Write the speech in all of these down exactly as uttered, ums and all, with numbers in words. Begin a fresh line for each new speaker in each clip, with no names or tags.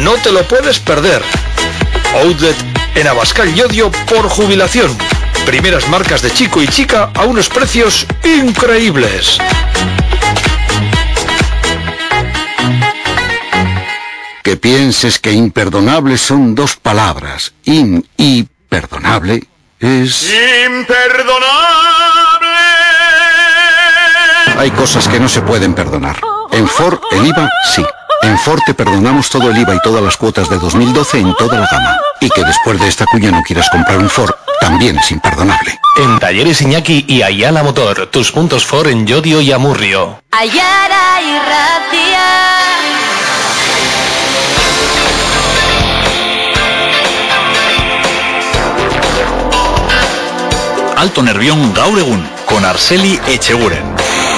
No te lo puedes perder. Outlet en Abascal Llodio por jubilación. Primeras marcas de chico y chica a unos precios increíbles.
Que pienses que imperdonable son dos palabras. In y perdonable es...
¡imperdonable!
Hay cosas que no se pueden perdonar. En Ford, el I V A, sí. En Ford te perdonamos todo el I V A y todas las cuotas de dos mil doce en toda la gama. Y que después de esta cuña no quieras comprar un Ford, también es imperdonable.
En Talleres Iñaki y Ayala Motor, tus puntos Ford en Llodio y Amurrio.
Ayala y Ratia.
Alto Nervión gaur egun, con Arceli Echeguren.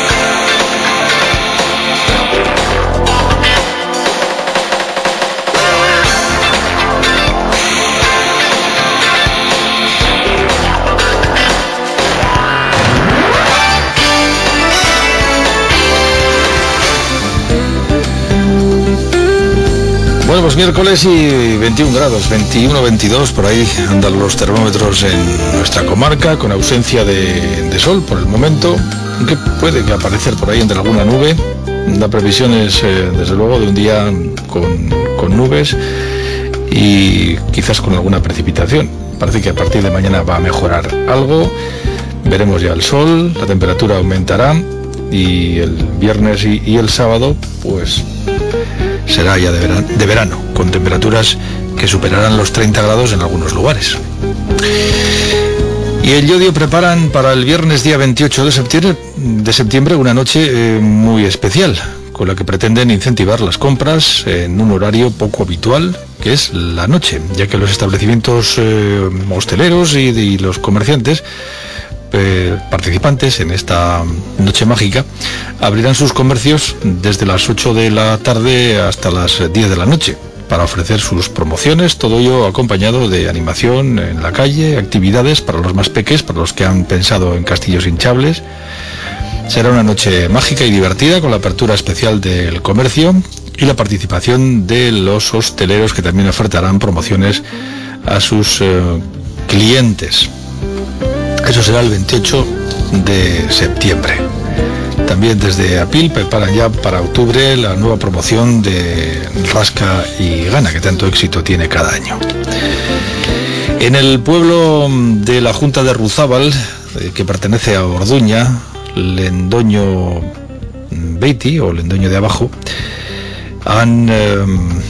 Bueno, pues miércoles y veintiún grados, veintiuno, veintidós, por ahí andan los termómetros en nuestra comarca, con ausencia de, de sol por el momento, aunque puede que aparecer por ahí entre alguna nube. La previsión es, eh, desde luego, de un día con, con nubes y quizás con alguna precipitación. Parece que a partir de mañana va a mejorar algo, veremos ya el sol, la temperatura aumentará y el viernes y, y el sábado, pues... será ya de verano, de verano, con temperaturas que superarán los treinta grados en algunos lugares. Y en Llodio preparan para el viernes día veintiocho de septiembre, de septiembre una noche eh, muy especial, con la que pretenden incentivar las compras en un horario poco habitual, que es la noche, ya que los establecimientos eh, hosteleros y, y los comerciantes Eh, participantes en esta noche mágica abrirán sus comercios desde las ocho de la tarde hasta las diez de la noche para ofrecer sus promociones, todo ello acompañado de animación en la calle, actividades para los más peques, para los que han pensado en castillos hinchables. Será una noche mágica y divertida con la apertura especial del comercio y la participación de los hosteleros, que también ofertarán promociones a sus eh, clientes. Eso será el veintiocho de septiembre. También desde Apil preparan ya para octubre la nueva promoción de Rasca y Gana, que tanto éxito tiene cada año. En el pueblo de la Junta de Ruzábal, que pertenece a Orduña, Lendoño Beiti, o Lendoño de Abajo, han eh,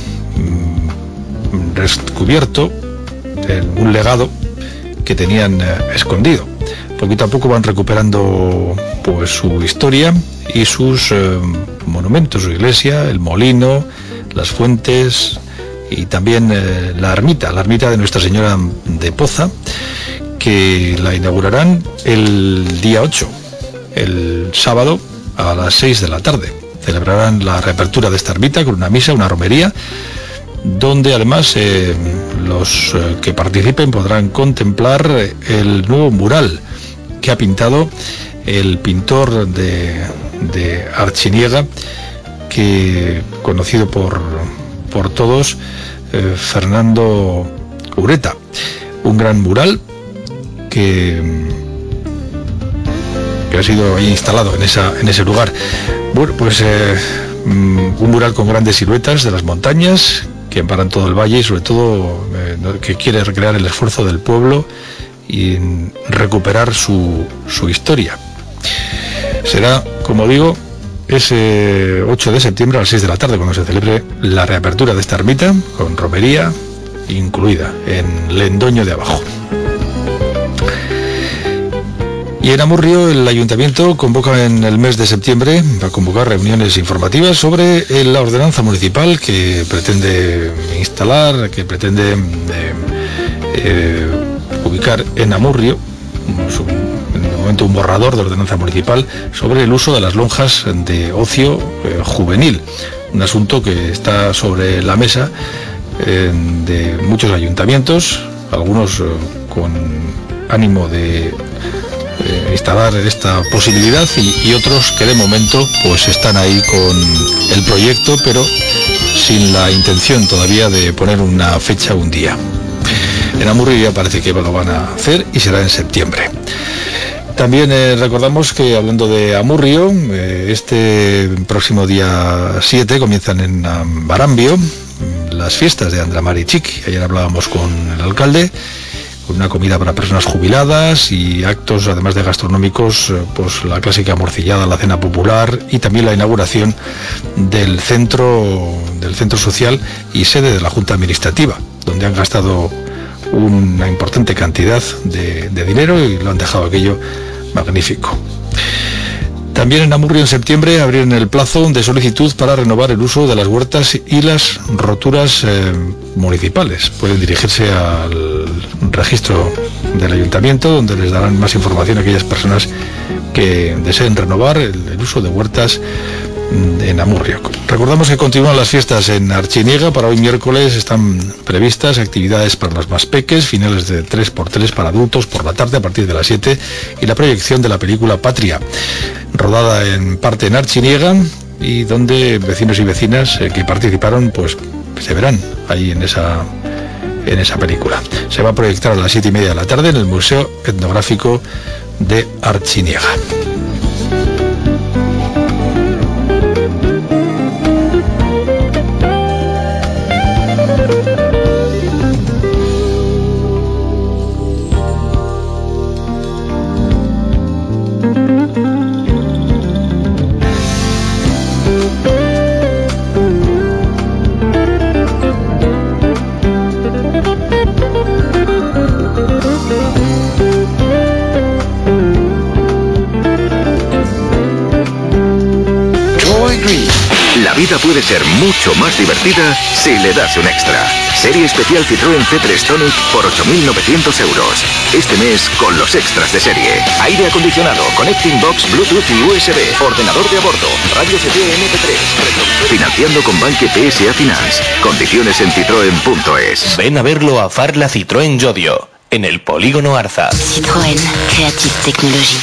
descubierto eh, un legado que tenían eh, escondido. Poquito a poco van recuperando pues su historia y sus eh, monumentos, su iglesia, el molino, las fuentes y también eh, la ermita, la ermita de Nuestra Señora de Poza, que la inaugurarán el día ocho, el sábado a las seis de la tarde. Celebrarán la reapertura de esta ermita con una misa, una romería, donde además eh, los eh, que participen podrán contemplar el nuevo mural que ha pintado el pintor de, de Archiniega, que conocido por, por todos, eh, Fernando Ureta. Un gran mural que, que ha sido ahí instalado en, esa, en ese lugar. Bueno, pues eh, un mural con grandes siluetas de las montañas que amparan todo el valle y sobre todo eh, que quiere recrear el esfuerzo del pueblo y recuperar su, su historia. Será, como digo, ese ocho de septiembre a las seis de la tarde cuando se celebre la reapertura de esta ermita, con romería incluida en Lendoño de Abajo. Y en Amurrio el ayuntamiento convoca en el mes de septiembre, va a convocar reuniones informativas sobre la ordenanza municipal que pretende instalar, que pretende eh, eh, ubicar en Amurrio, en el momento un borrador de ordenanza municipal sobre el uso de las lonjas de ocio eh, juvenil, un asunto que está sobre la mesa eh, de muchos ayuntamientos, algunos eh, con ánimo de eh, instalar esta posibilidad y, y otros que de momento pues están ahí con el proyecto, pero sin la intención todavía de poner una fecha o un día. En Amurrio ya parece que lo van a hacer y será en septiembre. También eh, recordamos que, hablando de Amurrio, eh, este próximo día siete comienzan en um, Barambio las fiestas de Andramari Txiki. Ayer hablábamos con el alcalde, con una comida para personas jubiladas y actos, además de gastronómicos, eh, pues la clásica morcillada, la cena popular y también la inauguración del centro, del centro social y sede de la Junta Administrativa, donde han gastado una importante cantidad de, de dinero y lo han dejado aquello magnífico. También en Amurrio en septiembre abrirán el plazo de solicitud para renovar el uso de las huertas y las roturas eh, municipales. Pueden dirigirse al registro del ayuntamiento, donde les darán más información a aquellas personas que deseen renovar el, el uso de huertas en Amurrio. Recordamos que continúan las fiestas en Artziniega. Para hoy miércoles están previstas actividades para los más peques, finales de tres por tres para adultos por la tarde a partir de las siete y la proyección de la película Patria, rodada en parte en Artziniega y donde vecinos y vecinas eh, que participaron pues se verán ahí en esa en esa película. Se va a proyectar a las siete y media de la tarde en el Museo Etnográfico de Artziniega.
La vida puede ser mucho más divertida si le das un extra. Serie especial Citroën C tres Tonic por ocho mil novecientos euros. Este mes con los extras de serie. Aire acondicionado, connecting box, Bluetooth y U S B, ordenador de a bordo, radio C D M P tres. Financiando con Banque P S A Finance. Condiciones en citroen punto es.
Ven a verlo a Farla Citroën Llodio, en el Polígono Arza.
Citroën Creative Technology.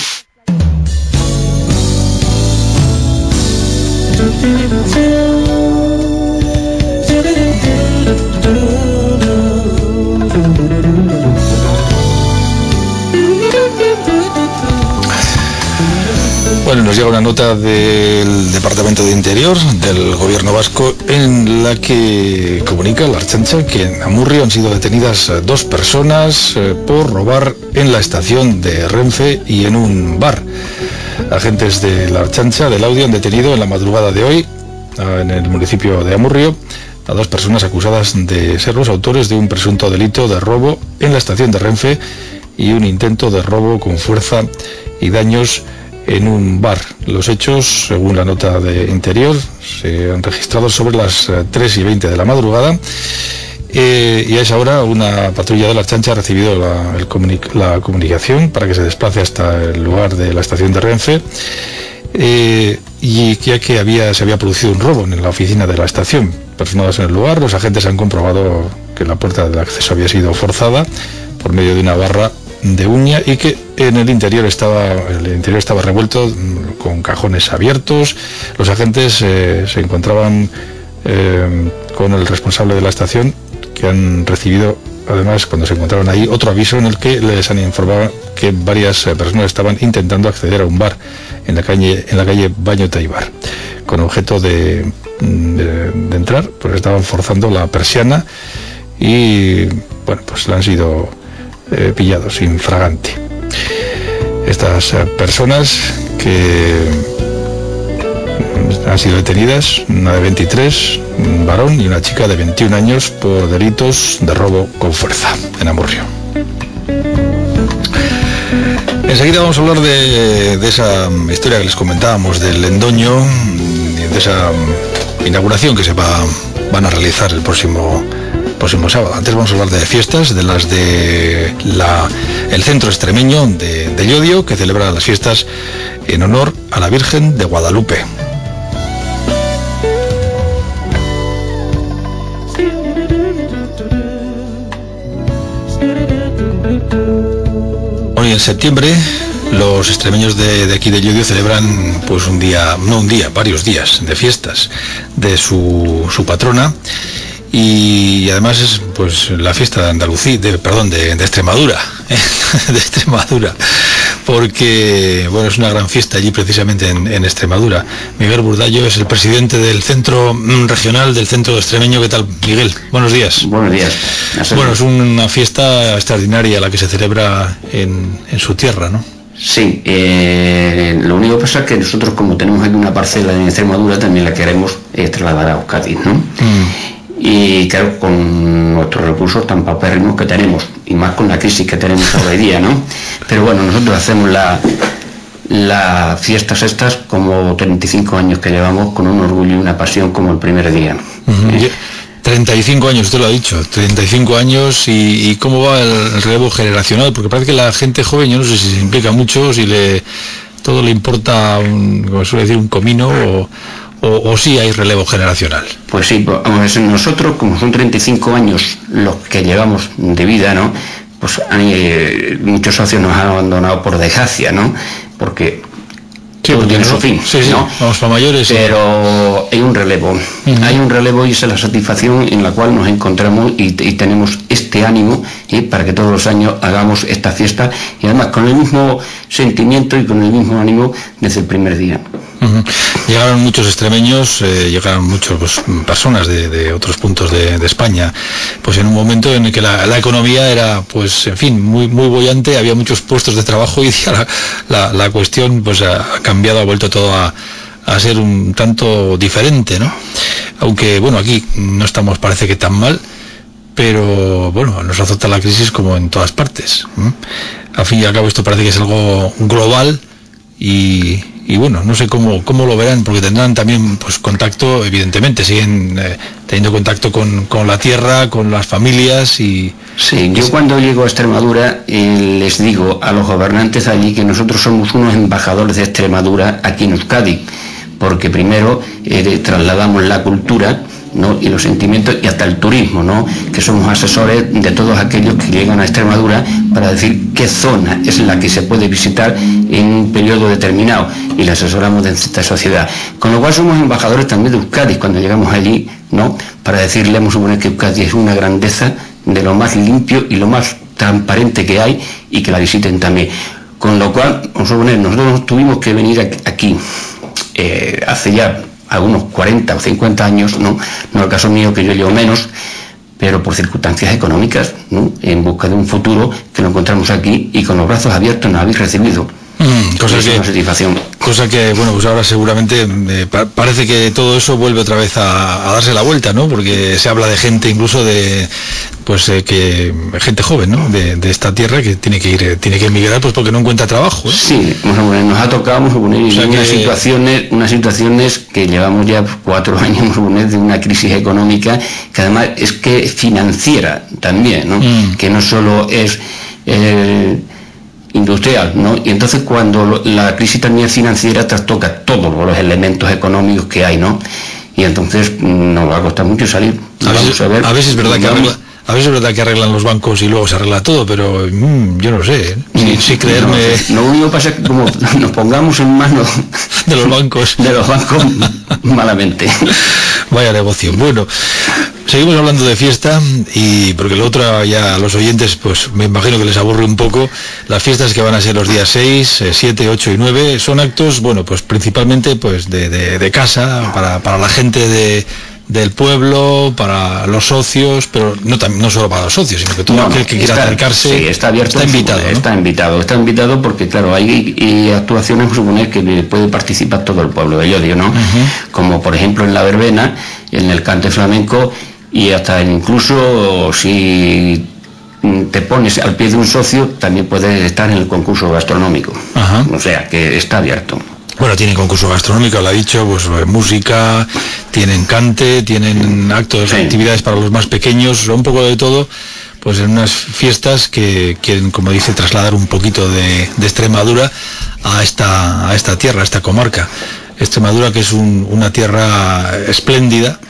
Bueno, nos llega una nota del Departamento de Interior del Gobierno Vasco en la que comunica la Ertzaintza que en Amurrio han sido detenidas dos personas eh, por robar en la estación de Renfe y en un bar. Agentes de la Ertzaintza del Laudio han detenido en la madrugada de hoy en el municipio de Amurrio a dos personas acusadas de ser los autores de un presunto delito de robo en la estación de Renfe y un intento de robo con fuerza y daños en un bar. Los hechos, según la nota de Interior, se han registrado sobre las tres y veinte de la madrugada eh, y a esa hora una patrulla de la Ertzaintza ha recibido la, el comuni- la comunicación para que se desplace hasta el lugar de la estación de Renfe eh, y ya que había, se había producido un robo en la oficina de la estación. Personados en el lugar, los agentes han comprobado que la puerta del acceso había sido forzada por medio de una barra de uña y que en el interior estaba el interior estaba revuelto con cajones abiertos. Los agentes eh, se encontraban eh, con el responsable de la estación, que han recibido además, cuando se encontraron ahí, otro aviso en el que les han informado que varias eh, personas estaban intentando acceder a un bar en la calle en la calle Baño Taibar con objeto de, de, de entrar, pues estaban forzando la persiana y bueno, pues le han sido Eh, pillados infragante. Estas eh, personas que han sido detenidas, una de veintitrés, un varón y una chica de veintiún años por delitos de robo con fuerza en Amurrio. Enseguida vamos a hablar de, de esa historia que les comentábamos del Lendoño, de esa inauguración que se va van a realizar el próximo próximo sábado. Antes vamos a hablar de fiestas, de las de la, el Centro Extremeño de, de Llodio, que celebra las fiestas en honor a la Virgen de Guadalupe. Hoy en septiembre los extremeños de, de aquí de Llodio celebran pues un día, no un día, varios días de fiestas de su, su patrona. Y además es pues la fiesta de Andalucía, de, perdón, de, de Extremadura, ¿eh? de Extremadura, porque bueno, es una gran fiesta allí precisamente en, en Extremadura. Miguel Burdallo es el presidente del Centro Regional del Centro Extremeño. ¿Qué tal, Miguel? Buenos días.
Buenos días.
Bueno, es una fiesta extraordinaria la que se celebra en, en su tierra, ¿no?
Sí, eh, lo único que pasa es que nosotros, como tenemos aquí una parcela en Extremadura, también la queremos eh, trasladar a Euskadi, ¿no? Mm. Y claro, con nuestros recursos tan paupérrimos que tenemos, y más con la crisis que tenemos hoy día, ¿no? Pero bueno, nosotros hacemos la, las fiestas estas como treinta y cinco años que llevamos, con un orgullo y una pasión como el primer día.
Uh-huh. ¿Eh? treinta y cinco años, usted lo ha dicho, treinta y cinco años, y, y cómo va el, el relevo generacional, porque parece que la gente joven, yo no sé si se implica mucho, si le todo le importa, un, como suele decir, un comino, o... O, o sí hay relevo generacional.
Pues sí, pues, vamos a ver, nosotros, como son treinta y cinco años los que llevamos de vida, ¿no? Pues hay, eh, muchos socios nos han abandonado por desgracia, ¿no? Porque
sí,
todo tiene
no,
su fin,
sí, sí,
¿no?
Vamos para mayores.
Pero sí. Hay un relevo, uh-huh. hay un relevo y esa es la satisfacción en la cual nos encontramos y, y tenemos este ánimo ¿eh? para que todos los años hagamos esta fiesta, y además con el mismo sentimiento y con el mismo ánimo desde el primer día.
Uh-huh. Llegaron muchos extremeños, eh, llegaron muchas pues, personas de, de otros puntos de, de España, pues en un momento en el que la, la economía era, pues en fin, muy muy bollante, había muchos puestos de trabajo y la, la, la cuestión pues ha cambiado, ha vuelto todo a, a ser un tanto diferente, ¿no? Aunque bueno, aquí no estamos, parece que tan mal, pero bueno, nos azota la crisis como en todas partes. ¿eh? Al fin y al cabo esto parece que es algo global y Y bueno, no sé cómo cómo lo verán, porque tendrán también pues contacto, evidentemente, siguen eh, teniendo contacto con, con la tierra, con las familias y...
Sí, yo cuando llego a Extremadura eh, les digo a los gobernantes allí que nosotros somos unos embajadores de Extremadura aquí en Euskadi, porque primero eh, trasladamos la cultura, ¿no? y los sentimientos y hasta el turismo, ¿no? que somos asesores de todos aquellos que llegan a Extremadura para decir qué zona es la que se puede visitar en un periodo determinado y le asesoramos de esta sociedad, con lo cual somos embajadores también de Euskadi cuando llegamos allí, ¿no? para decirle, vamos a suponer que Euskadi es una grandeza de lo más limpio y lo más transparente que hay y que la visiten también, con lo cual vamos a suponer, nosotros tuvimos que venir aquí eh, hace ya algunos cuarenta o cincuenta años, no, no el caso mío que yo llevo menos, pero por circunstancias económicas, ¿no? en busca de un futuro que nos encontramos aquí y con los brazos abiertos nos habéis recibido.
Mm, cosa, que,
es una satisfacción.
cosa que, bueno, pues ahora seguramente eh, pa- parece que todo eso vuelve otra vez a, a darse la vuelta, ¿no? Porque se habla de gente, incluso de, pues eh, que gente joven, ¿no? De, de esta tierra que tiene que ir, eh, tiene que emigrar, pues porque no encuentra trabajo, ¿eh?
Sí, vamos a poner, nos ha tocado, vamos a poner, o sea, unas que... situaciones, unas situaciones que llevamos ya cuatro años, vamos a poner, de una crisis económica que además es que financiera también, ¿no? Mm. Que no solo es eh, industrial, ¿no? Y entonces cuando la crisis también financiera trastoca todos los elementos económicos que hay, ¿no? Y entonces nos va a costar mucho salir.
A veces, a ver, a veces es verdad que arregla, a veces es verdad que arreglan los bancos y luego se arregla todo, pero mmm, yo no sé, ¿eh? si, si creerme...
No, lo único que pasa es que como nos pongamos en manos
de los bancos,
de los bancos malamente.
Vaya negocio. Bueno, seguimos hablando de fiesta, y porque lo otro ya a los oyentes pues me imagino que les aburre un poco. Las fiestas que van a ser los días seis, siete, ocho y nueve son actos, bueno, pues principalmente pues de, de, de casa, para, para la gente de del pueblo, para los socios, pero no no solo para los socios, sino que todo no, aquel que quiera
está,
acercarse,
sí, está abierto,
está invitado, ¿no?
está invitado, está invitado porque claro, hay y actuaciones, suponer que puede participar todo el pueblo de Llodio, ¿no? Uh-huh. Como por ejemplo en la verbena, en el cante flamenco, y hasta incluso si te pones al pie de un socio, también puedes estar en el concurso gastronómico. Uh-huh. O sea, que está abierto.
Bueno, tienen concurso gastronómico, lo ha dicho, pues música, tienen cante, tienen actos, sí. actividades para los más pequeños, un poco de todo, pues en unas fiestas que quieren, como dice, trasladar un poquito de, de Extremadura a esta, a esta tierra, a esta comarca. Extremadura, que es un, una tierra espléndida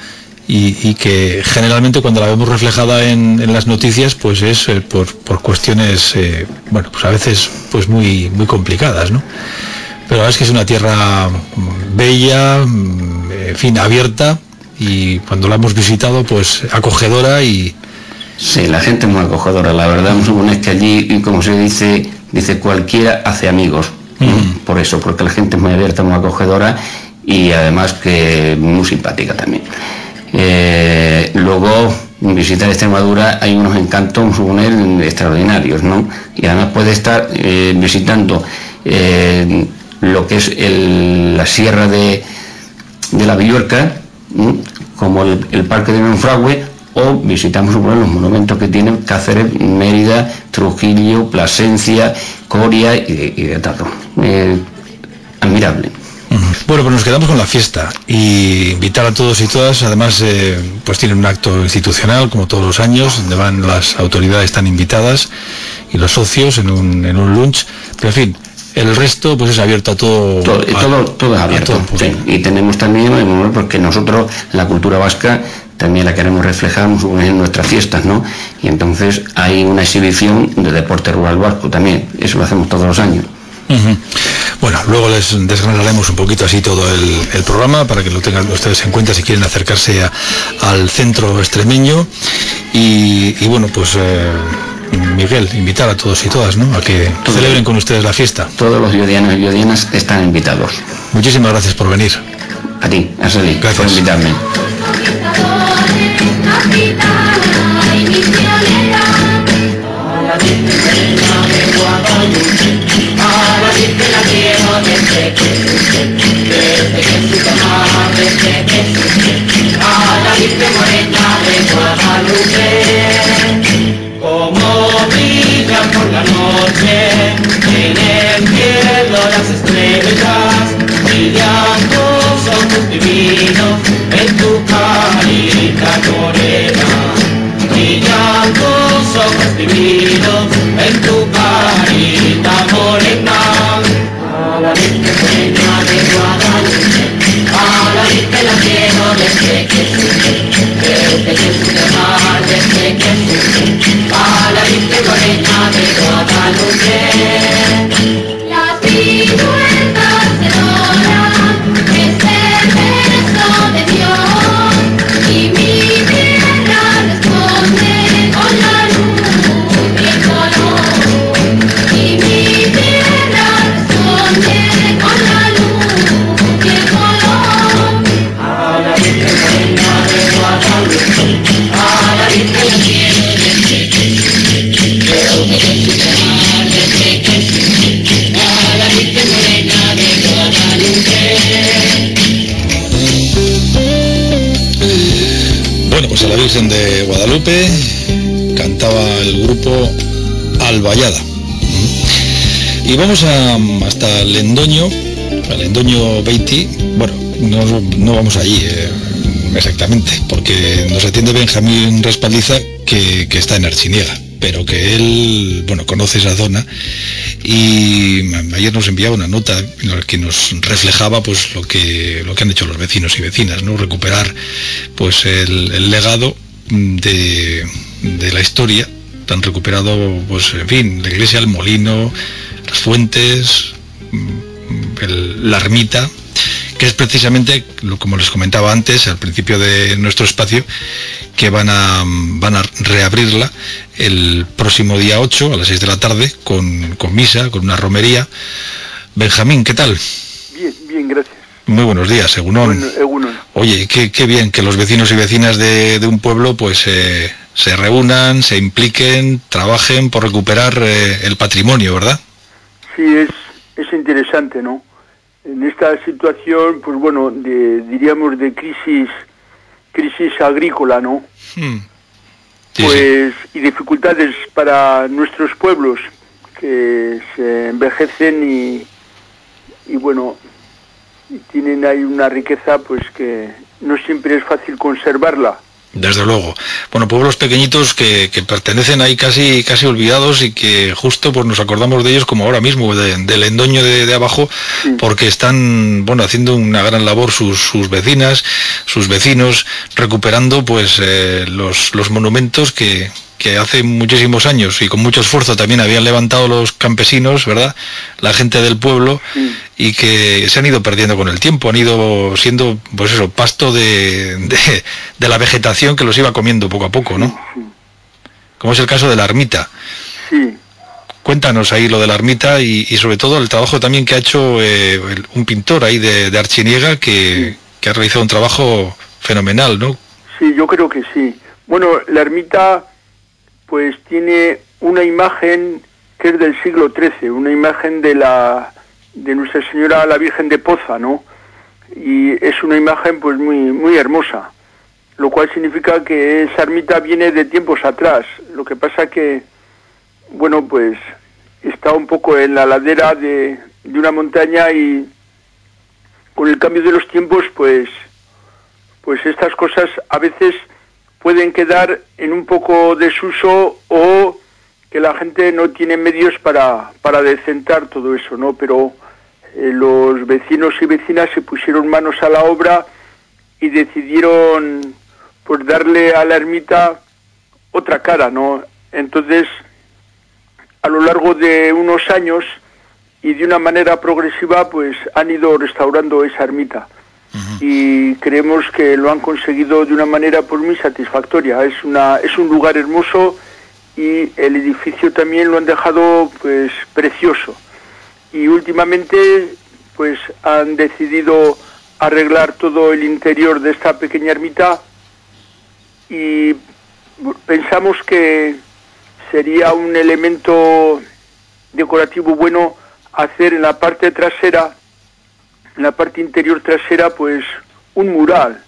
y, y que generalmente cuando la vemos reflejada en, en las noticias pues es eh, por, por cuestiones, eh, bueno, pues a veces pues muy, muy complicadas, ¿no? Pero la verdad es que es una tierra bella, en fin, abierta, y cuando la hemos visitado pues acogedora y...
Sí, la gente es muy acogedora, la verdad, es que allí, como se dice, dice cualquiera hace amigos, mm. por eso, porque la gente es muy abierta, muy acogedora y además que muy simpática también. Eh, luego, visitar Extremadura hay unos encantos, suponer, extraordinarios, ¿no? Y además puede estar eh, visitando eh, lo que es el, la sierra de, de la Villuerca, ¿no? Como el, el Parque de Monfragüe, o visitamos los monumentos que tienen Cáceres, Mérida, Trujillo, Plasencia, Coria y de, y de todo. Eh, admirable.
Bueno, pues nos quedamos con la fiesta y invitar a todos y todas. Además, eh, pues tienen un acto institucional como todos los años, donde van las autoridades, están invitadas, y los socios en un, en un lunch. Pero en fin, el resto pues es abierto a todo.
Todo, a, todo, todo es abierto. Todo, sí. Y tenemos también, porque nosotros la cultura vasca también la queremos reflejar en nuestras fiestas, ¿no? Y entonces hay una exhibición de deporte rural vasco también, eso lo hacemos todos los años.
Uh-huh. Bueno, luego les desgranaremos un poquito así todo el, el programa para que lo tengan ustedes en cuenta si quieren acercarse a, al centro extremeño. Y, y bueno, pues eh, Miguel, invitar a todos y todas, ¿no?, a que todo celebren con ustedes la fiesta.
Todos los llodianos y llodianas están invitados.
Muchísimas gracias por venir.
A ti, Arceli,
gracias
por invitarme.
Como brilla por la noche en el cielo las estrellas, brillan tus ojos divinos en tu carita morena, brillan tus ojos divinos en tu carita morena. A la Virgen Morena de Guadalupe, a la Virgen la quiero desde que supe, desde que supe amar, desde que supe, a la Virgen Morena de Guadalupe. Las viruelas se doran, es el beso de Dios, y mi tierra responde con la luz y el color, y mi tierra responde con la luz y el color. A la Virgen Morena de Guadalupe, a la Virgen la quiero desde que supe, desde que supe amar, desde que supe, a la Virgen Morena de Guadalupe.
Bueno, pues a la Virgen de Guadalupe cantaba el grupo Albayada. Y vamos a, hasta Lendoño, a Lendoño Beiti. Bueno, no, no vamos allí eh, exactamente, porque nos atiende Benjamín Respaldiza, que, que está en Archiniega, pero que él, bueno, conoce esa zona, y ayer nos enviaba una nota en la que nos reflejaba pues lo que lo que han hecho los vecinos y vecinas, ¿no? Recuperar pues el, el legado de, de la historia. Han recuperado, pues en fin, la iglesia, el molino, las fuentes, el, la ermita, que es precisamente, como les comentaba antes, al principio de nuestro espacio, que van a, van a reabrirla el próximo día ocho a las seis de la tarde, con, con misa, con una romería. Benjamín, ¿qué tal?
Bien, bien, gracias.
Muy buenos días, Egunon.
Bueno, Egunon.
Oye, qué, qué bien que los vecinos y vecinas de, de un pueblo pues eh, se reúnan, se impliquen, trabajen por recuperar eh, el patrimonio, ¿verdad?
Sí, es, es interesante, ¿no? En esta situación, pues bueno, de, diríamos de crisis crisis agrícola, ¿no?
Hmm. Sí,
pues sí. Y dificultades para nuestros pueblos que se envejecen y, y bueno, y tienen ahí una riqueza pues que no siempre es fácil conservarla.
Desde luego. Bueno, pueblos pequeñitos que, que pertenecen ahí casi casi olvidados y que justo pues nos acordamos de ellos como ahora mismo, de, del Endoño de, de abajo, sí. Porque están, bueno, haciendo una gran labor sus, sus vecinas, sus vecinos, recuperando pues eh, los, los monumentos que, que hace muchísimos años y con mucho esfuerzo también habían levantado los campesinos, ¿verdad?, la gente del pueblo, sí. Y que se han ido perdiendo con el tiempo, han ido siendo, pues eso, pasto de, de, de la vegetación que los iba comiendo poco a poco, ¿no? Sí. Como es el caso de la ermita.
Sí.
Cuéntanos ahí lo de la ermita y, y sobre todo el trabajo también que ha hecho eh, el, un pintor ahí de, de Archiniega que, sí. que ha realizado un trabajo fenomenal, ¿no?
Sí, yo creo que sí. Bueno, la ermita pues tiene una imagen que es del siglo trece, una imagen de la de Nuestra Señora la Virgen de Poza, ¿no? Y es una imagen pues muy muy hermosa, lo cual significa que esa ermita viene de tiempos atrás. Lo que pasa que, bueno, pues está un poco en la ladera de, de una montaña y con el cambio de los tiempos, pues, pues estas cosas a veces pueden quedar en un poco desuso o que la gente no tiene medios para, para decentar todo eso, ¿no? Pero eh, los vecinos y vecinas se pusieron manos a la obra y decidieron pues darle a la ermita otra cara, ¿no? Entonces, a lo largo de unos años y de una manera progresiva, pues han ido restaurando esa ermita. Uh-huh. Y creemos que lo han conseguido de una manera pues muy satisfactoria. Es una es un lugar hermoso y el edificio también lo han dejado pues precioso. Y últimamente pues han decidido arreglar todo el interior de esta pequeña ermita y pensamos que sería un elemento decorativo bueno hacer en la parte trasera, en la parte interior trasera, pues un mural.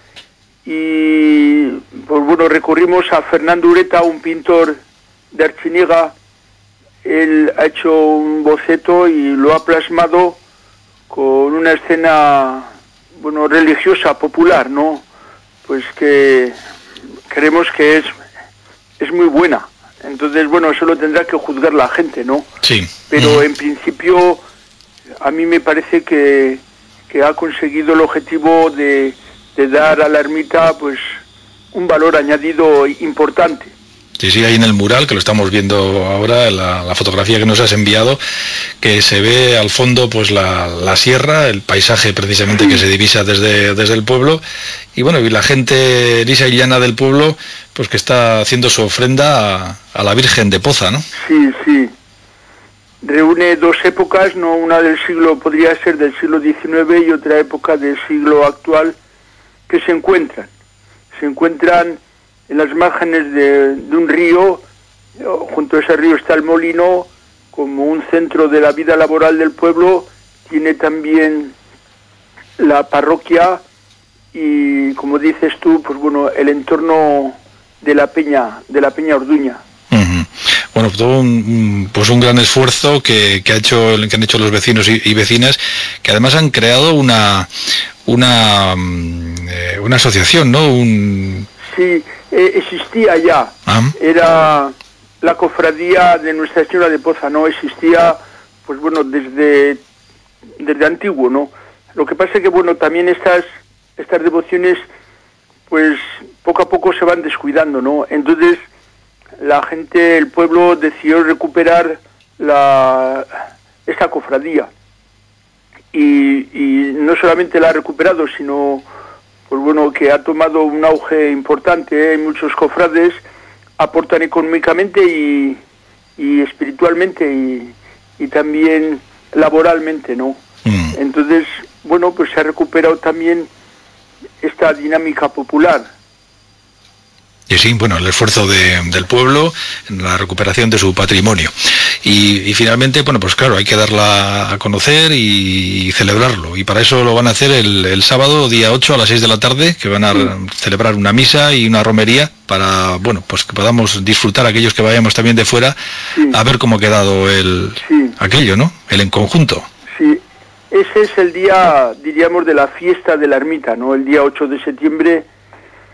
Y pues bueno, recurrimos a Fernando Ureta, un pintor de Archiniega. Él ha hecho un boceto y lo ha plasmado con una escena, bueno, religiosa, popular, ¿no? Pues que creemos que es, es muy buena. Entonces, bueno, eso lo tendrá que juzgar la gente, ¿no?
Sí.
Pero
uh-huh.
en principio, a mí me parece que, que ha conseguido el objetivo de, de dar a la ermita, pues, un valor añadido importante.
Sí, sí, ahí en el mural, que lo estamos viendo ahora, la, la fotografía que nos has enviado, que se ve al fondo pues la, la sierra, el paisaje precisamente que se divisa desde, desde el pueblo, y bueno, y la gente lisa y llana del pueblo, pues que está haciendo su ofrenda a, a la Virgen de Poza, ¿no?
Sí, sí. Reúne dos épocas, no, una del siglo, podría ser del siglo diecinueve y otra época del siglo actual, que se encuentran. Se encuentran en las márgenes de, de un río. Junto a ese río está el molino, como un centro de la vida laboral del pueblo. Tiene también la parroquia y, como dices tú, pues bueno, el entorno de la peña, de la peña Orduña.
Uh-huh. Bueno, todo un, pues un gran esfuerzo que, que ha hecho, que han hecho los vecinos y, y vecinas, que además han creado una una eh, una asociación, ¿no? Un...
Sí, eh, existía ya.
¿Ah?
Era la cofradía de Nuestra Señora de Poza, ¿no? Existía, pues bueno, desde desde antiguo, ¿no? Lo que pasa es que, bueno, también estas estas devociones, pues poco a poco se van descuidando, ¿no? Entonces la gente, el pueblo decidió recuperar la esta cofradía y, y no solamente la ha recuperado, sino pues bueno, que ha tomado un auge importante, ¿eh? Muchos cofrades aportan económicamente y, y espiritualmente y, y también laboralmente, ¿no? Mm. Entonces, bueno, pues se ha recuperado también esta dinámica popular.
Y sí, bueno, el esfuerzo de, del pueblo en la recuperación de su patrimonio. Y, y finalmente, bueno, pues claro, hay que darla a conocer y, y celebrarlo. Y para eso lo van a hacer el, el sábado, día ocho, a las seis de la tarde, que van a sí. celebrar una misa y una romería para, bueno, pues que podamos disfrutar aquellos que vayamos también de fuera, sí. a ver cómo ha quedado el sí. aquello, ¿no? El en conjunto.
Sí, ese es el día, diríamos, de la fiesta de la ermita, ¿no? El día ocho de septiembre.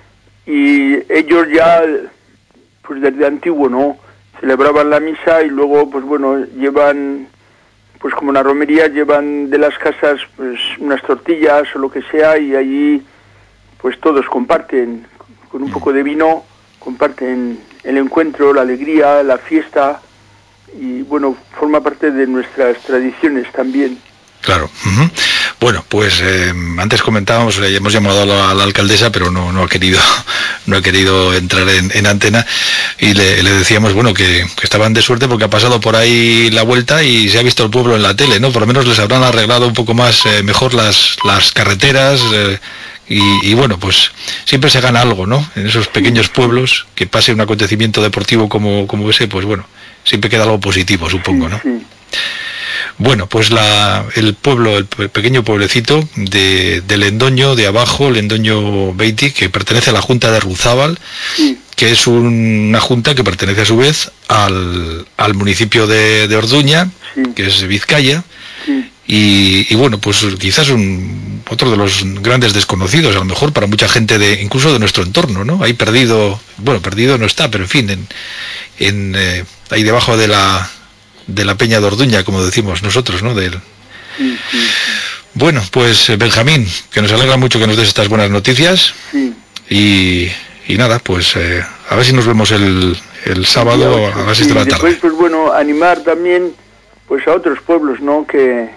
y ellos ya, pues desde antiguo, ¿no? Celebraban la misa y luego, pues bueno, llevan, pues como una romería, llevan de las casas, pues unas tortillas o lo que sea, y allí, pues todos comparten, con un poco de vino, comparten el encuentro, la alegría, la fiesta, y bueno, forma parte de nuestras tradiciones también.
Claro. Uh-huh. Bueno, pues eh, antes comentábamos, le hemos llamado a la, a la alcaldesa, pero no, no ha querido, no ha querido entrar en, en antena, y le, le decíamos, bueno, que, que estaban de suerte porque ha pasado por ahí la vuelta y se ha visto el pueblo en la tele, ¿no? Por lo menos les habrán arreglado un poco más, eh, mejor las, las carreteras, eh, y, y bueno, pues siempre se gana algo, ¿no? En esos pequeños pueblos, que pase un acontecimiento deportivo como, como ese, pues bueno, siempre queda algo positivo, supongo, ¿no? Sí. Bueno, pues la, el pueblo, el pequeño pueblecito de, de Lendoño, de abajo, Lendoño Beiti, que pertenece a la Junta de Ruzábal, sí. que es un, una junta que pertenece a su vez al, al municipio de, de Orduña, sí. que es Vizcaya, sí. y, y bueno, pues quizás un, otro de los grandes desconocidos, a lo mejor para mucha gente de incluso de nuestro entorno, ¿no? Ahí perdido, bueno, perdido no está, pero en fin, en, en eh, ahí debajo de la... de la Peña de Orduña, como decimos nosotros, ¿no? Del... Sí, sí, sí. Bueno, pues Benjamín, que nos alegra mucho que nos des estas buenas noticias. Sí. Y, y nada, pues eh, a ver si nos vemos el, el sábado a las seis de la tarde.
Después, pues bueno, animar también pues a otros pueblos, ¿no? Que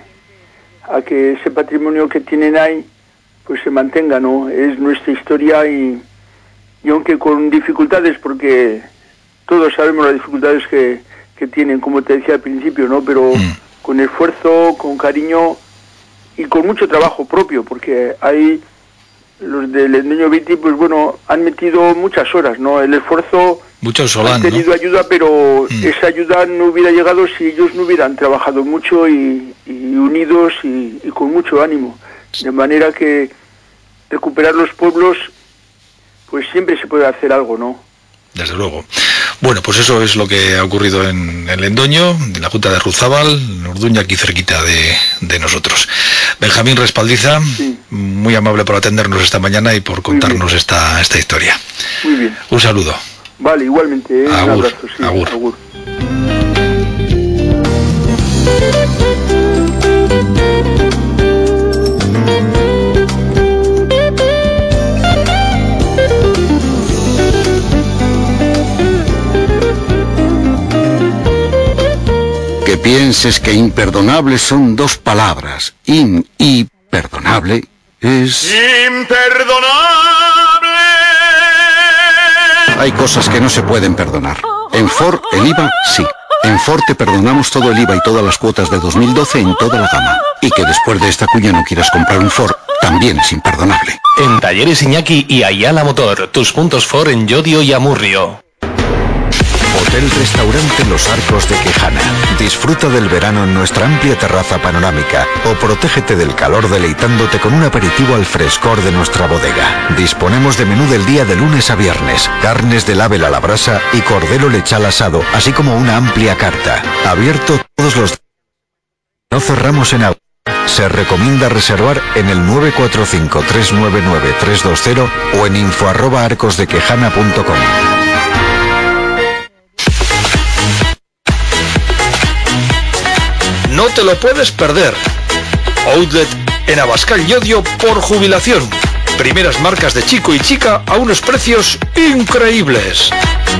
a que ese patrimonio que tienen ahí pues se mantenga, ¿no? Es nuestra historia y, y aunque con dificultades, porque todos sabemos las dificultades que que tienen, como te decía al principio, ¿no? Pero mm. con esfuerzo, con cariño y con mucho trabajo propio, porque hay los del Lendoño Beiti, pues bueno, han metido muchas horas, ¿no? El esfuerzo
mucho solán,
han tenido, ¿no?, ayuda, pero mm. esa ayuda no hubiera llegado si ellos no hubieran trabajado mucho y, y unidos y, y con mucho ánimo. De manera que recuperar los pueblos, pues siempre se puede hacer algo, ¿no?
Desde luego. Bueno, pues eso es lo que ha ocurrido en, en Lendoño, en la Junta de Ruzábal, en Orduña, aquí cerquita de, de nosotros. Benjamín Respaldiza, sí. muy amable por atendernos esta mañana y por contarnos esta, esta historia.
Muy bien.
Un saludo.
Vale, igualmente. ¿eh?
Agur,
un abrazo. Sí,
agur.
agur.
Que pienses que imperdonable son dos palabras. In y perdonable es...
¡imperdonable!
Hay cosas que no se pueden perdonar. En Ford, el I V A, sí. En Ford te perdonamos todo el I V A y todas las cuotas de dos mil doce en toda la gama. Y que después de esta cuña no quieras comprar un Ford, también es imperdonable.
En Talleres Iñaki y Ayala Motor, tus puntos Ford en Llodio y Amurrio.
Hotel Restaurante Los Arcos de Quejana. Disfruta del verano en nuestra amplia terraza panorámica o protégete del calor deleitándote con un aperitivo al frescor de nuestra bodega. Disponemos de menú del día de lunes a viernes, carnes del ave a la brasa y cordero lechal asado, así como una amplia carta. Abierto todos los días. No cerramos en agua. Se recomienda reservar en el nueve cuatro cinco, tres nueve nueve, tres dos cero o en info arroba arcosdequejana punto com.
No te lo puedes perder. Outlet en Abascal Llodio por jubilación. Primeras marcas de chico y chica a unos precios increíbles.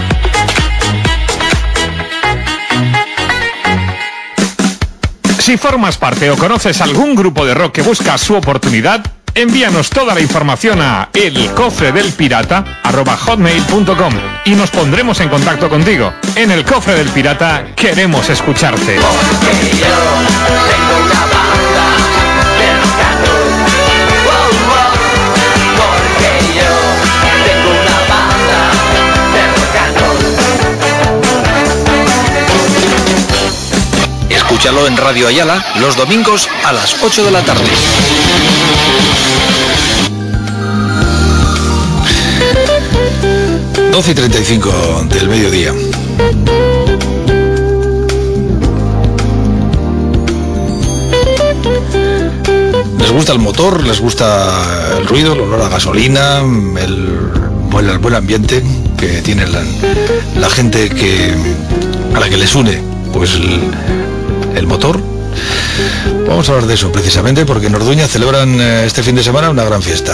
Si formas parte o conoces algún grupo de rock que busca su oportunidad, envíanos toda la información a elcofredelpirata arroba hotmail punto com y nos pondremos en contacto contigo. En El Cofre del Pirata queremos escucharte.
Porque yo tengo una banda de rock and roll. Oh, oh. Porque yo tengo una banda de rock and roll.
Escúchalo en Radio Ayala los domingos a las ocho de la tarde. doce y treinta y cinco del mediodía. ¿Les gusta el motor? ¿Les gusta el ruido, el olor a gasolina, el como el buen ambiente que tiene la, la gente que a la que les une pues el, el motor. Vamos a hablar de eso precisamente porque en Orduña celebran eh, este fin de semana una gran fiesta.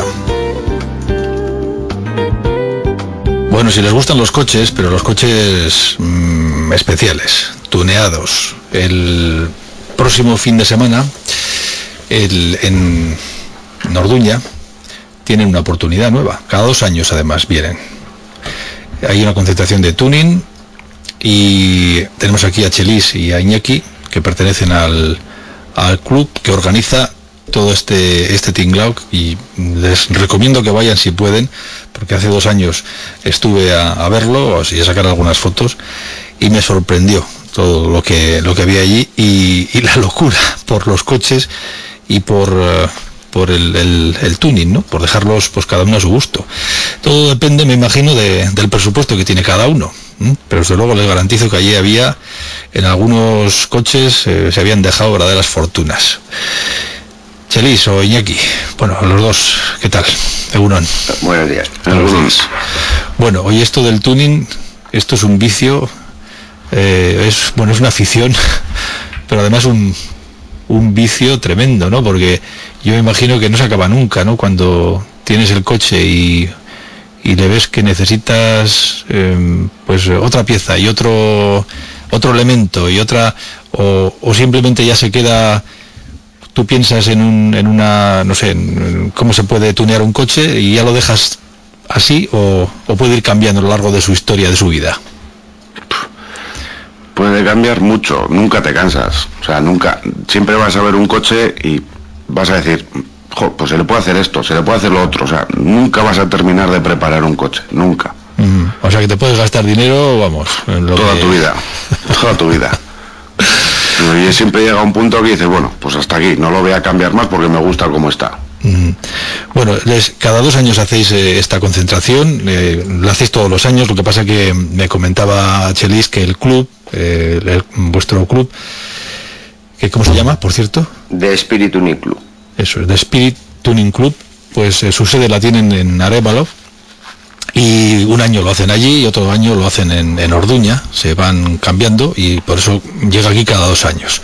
Bueno, si les gustan los coches, pero los coches mmm, especiales, tuneados, el próximo fin de semana el, en, en Orduña tienen una oportunidad nueva. Cada dos años además vienen. Hay una concentración de tuning y tenemos aquí a Chelis y a Iñaki, que pertenecen al, al club que organiza todo este este tinglao, y les recomiendo que vayan si pueden, porque hace dos años estuve a, a verlo y a sacar algunas fotos y me sorprendió todo lo que lo que había allí y, y la locura por los coches y por uh, por el, el, el tuning, ¿no? Por dejarlos pues cada uno a su gusto. Todo depende, me imagino, de, del presupuesto que tiene cada uno, ¿eh? Pero desde luego les garantizo que allí había, en algunos coches eh, se habían dejado verdaderas fortunas. Chelis o Iñaki, bueno, los dos, ¿qué tal? Egunon.
Buenos días.
Buenos días. Bueno, hoy esto del tuning, esto es un vicio, eh, es bueno, es una afición, pero además un, un vicio tremendo, ¿no? Porque yo me imagino que no se acaba nunca, ¿no? Cuando tienes el coche y, y le ves que necesitas eh, pues otra pieza y otro otro elemento y otra, o, o simplemente ya se queda. Tú piensas en, un, en una, no sé, en cómo se puede tunear un coche y ya lo dejas así, o, o puede ir cambiando a lo largo de su historia, de su vida.
Puede cambiar mucho, nunca te cansas. O sea, nunca, siempre vas a ver un coche y vas a decir, jo, pues se le puede hacer esto, se le puede hacer lo otro. O sea, nunca vas a terminar de preparar un coche, nunca.
Mm, o sea que te puedes gastar dinero, vamos. En lo
toda
que...
tu vida, toda tu vida. Y siempre llega un punto que dices, bueno, pues hasta aquí, no lo voy a cambiar más porque me gusta como está.
Mm. Bueno, les, cada dos años hacéis eh, esta concentración, eh, la hacéis todos los años, lo que pasa que me comentaba Chelis que el club, eh, el, vuestro club, que ¿cómo se llama, por cierto?
The Spirit Tuning Club.
Eso es, The Spirit Tuning Club, pues eh, su sede la tienen en Arévalo. Y un año lo hacen allí y otro año lo hacen en, en Orduña, se van cambiando y por eso llega aquí cada dos años.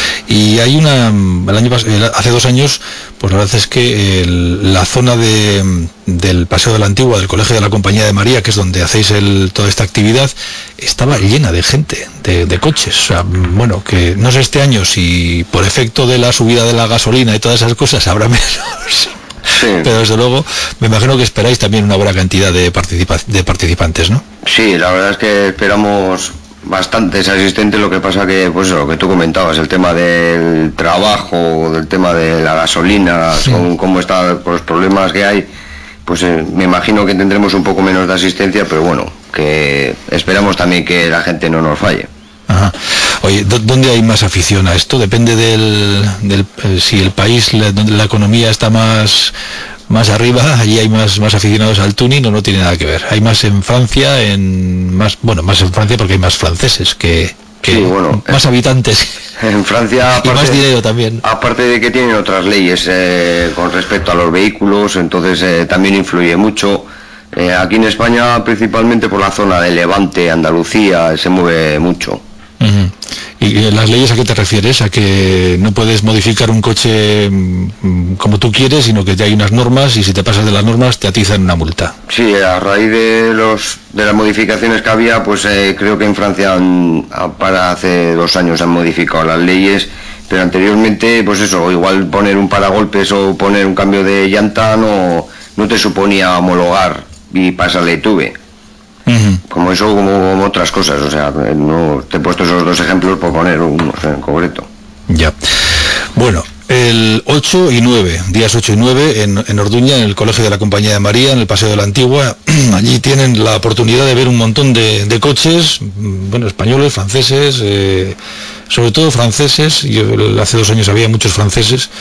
Y hay una, el año hace dos años, pues la verdad es que el, la zona de, del Paseo de la Antigua, del Colegio de la Compañía de María, que es donde hacéis el, toda esta actividad, estaba llena de gente, de, de coches. O sea, bueno, que no sé este año si por efecto de la subida de la gasolina y todas esas cosas habrá menos. Sí. Pero desde luego me imagino que esperáis también una buena cantidad de, participa de participantes, ¿no?
Sí, la verdad es que esperamos bastantes asistentes, lo que pasa que, pues lo que tú comentabas, el tema del trabajo, del tema de la gasolina, sí. Con cómo están los problemas que hay, pues eh, me imagino que tendremos un poco menos de asistencia, pero bueno, que esperamos también que la gente no nos falle.
Ajá. Oye, ¿dónde hay más afición a esto? Depende del, del eh, si el país, la, donde la economía está más más arriba, allí hay más más aficionados al tuning, o no tiene nada que ver. Hay más en Francia, en más bueno, más en Francia porque hay más franceses que, que sí, bueno, más eh, habitantes.
En Francia aparte,
y más dinero también.
Aparte de que tienen otras leyes eh, con respecto a los vehículos, entonces eh, también influye mucho. Eh, aquí en España, principalmente por la zona de Levante, Andalucía, se mueve mucho.
Uh-huh. ¿Y las leyes a qué te refieres? ¿A que no puedes modificar un coche mmm, como tú quieres, sino que ya hay unas normas y si te pasas de las normas te atizan una multa?
Sí, a raíz de los de las modificaciones que había, pues eh, creo que en Francia han, para hace dos años han modificado las leyes, pero anteriormente, pues eso, igual poner un paragolpes o poner un cambio de llanta no, no te suponía homologar y pasarle tuve. Uh-huh. Como eso, como, como otras cosas, o sea, no te he puesto esos dos ejemplos por poner uno en concreto.
Ya. Bueno, el ocho y nueve, días ocho y nueve en, en Orduña, en el Colegio de la Compañía de María, en el Paseo de la Antigua, allí tienen la oportunidad de ver un montón de, de coches, bueno, españoles, franceses, eh, sobre todo franceses. Yo hace dos años había muchos franceses,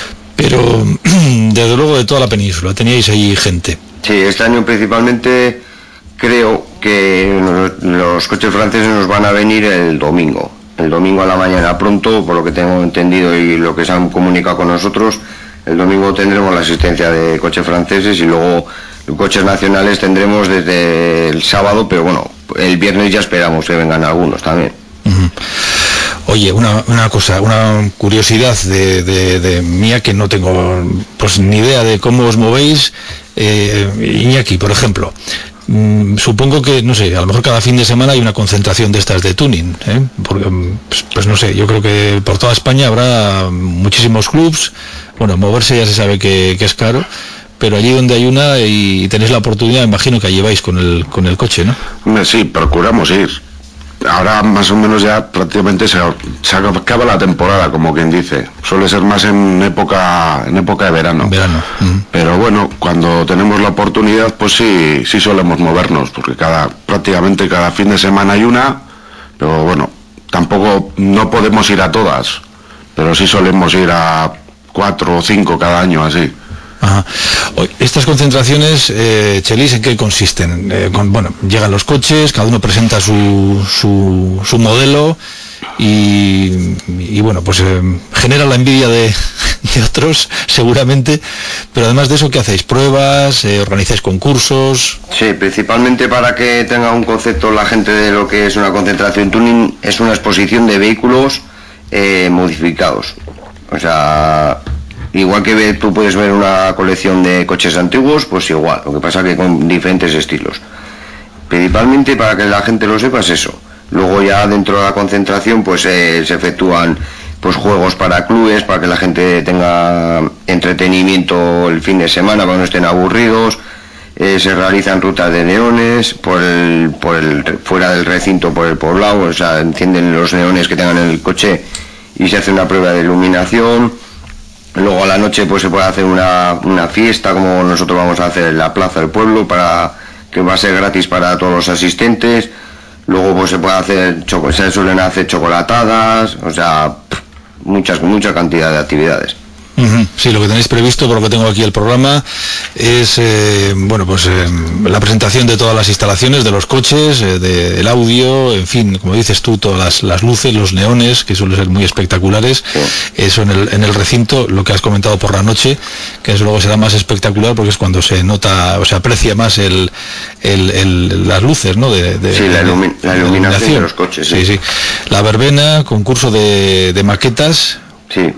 pero desde luego de toda la península, teníais ahí gente.
Sí, este año principalmente creo que los coches franceses nos van a venir el domingo, el domingo a la mañana pronto, por lo que tengo entendido y lo que se han comunicado con nosotros. El domingo tendremos la asistencia de coches franceses y luego Coches nacionales tendremos desde el sábado, pero bueno, el viernes ya esperamos que vengan algunos también.
Uh-huh. Oye, una, una cosa, una curiosidad de, de, de mía que no tengo pues ni idea de cómo os movéis. eh, Iñaki, por ejemplo, mmm, supongo que, no sé, a lo mejor cada fin de semana hay una concentración de estas de tuning, ¿eh? Porque, pues, pues no sé, yo creo que por toda España habrá muchísimos clubs. Bueno, moverse ya se sabe que, que es caro, pero allí donde hay una y tenéis la oportunidad, imagino que la lleváis con el, con el coche, ¿no?
Sí, procuramos ir. Ahora más o menos ya prácticamente se, se acaba la temporada, como quien dice. Suele ser más en época en época de verano.
Verano. Uh-huh.
Pero bueno, cuando tenemos la oportunidad, pues sí, sí solemos movernos, porque cada prácticamente cada fin de semana hay una, pero bueno, tampoco no podemos ir a todas, pero sí solemos ir a cuatro o cinco cada año, así.
Ajá. Estas concentraciones, eh, Chelis, ¿en qué consisten? Eh, con, bueno, llegan los coches, cada uno presenta su, su, su modelo y, y bueno, pues eh, genera la envidia de, de otros, seguramente, pero además de eso, ¿qué hacéis? ¿Pruebas? Eh, ¿Organizáis concursos?
Sí, principalmente para que tenga un concepto la gente de lo que es una concentración tuning, es una exposición de vehículos eh, modificados. O sea, igual que ve, tú puedes ver una colección de coches antiguos, pues igual, lo que pasa que con diferentes estilos. Principalmente para que la gente lo sepa es eso. Luego ya dentro de la concentración pues eh, se efectúan pues juegos para clubes, para que la gente tenga entretenimiento el fin de semana, para que no estén aburridos. Eh, se realizan rutas de neones por el, por el, fuera del recinto, por el poblado, o sea, encienden los neones que tengan en el coche y se hace una prueba de iluminación. Luego a la noche pues se puede hacer una, una fiesta, como nosotros vamos a hacer en la plaza del pueblo, para que va a ser gratis para todos los asistentes. Luego pues se puede hacer, se suelen hacer chocolatadas, o sea, muchas, mucha cantidad de actividades.
Uh-huh. Sí, lo que tenéis previsto, por lo que tengo aquí el programa, es eh, bueno, pues eh, la presentación de todas las instalaciones de los coches, eh, del audio, en fin, como dices tú, todas las, las luces, los neones, que suelen ser muy espectaculares. Sí. Eso en el, en el recinto, lo que has comentado por la noche, que eso luego será más espectacular porque es cuando se nota o se aprecia más el, el, el las luces, ¿no? De, de,
sí, la, ilumi la iluminación, iluminación de los coches.
Sí, sí. sí. La verbena, concurso de, de maquetas.
Sí.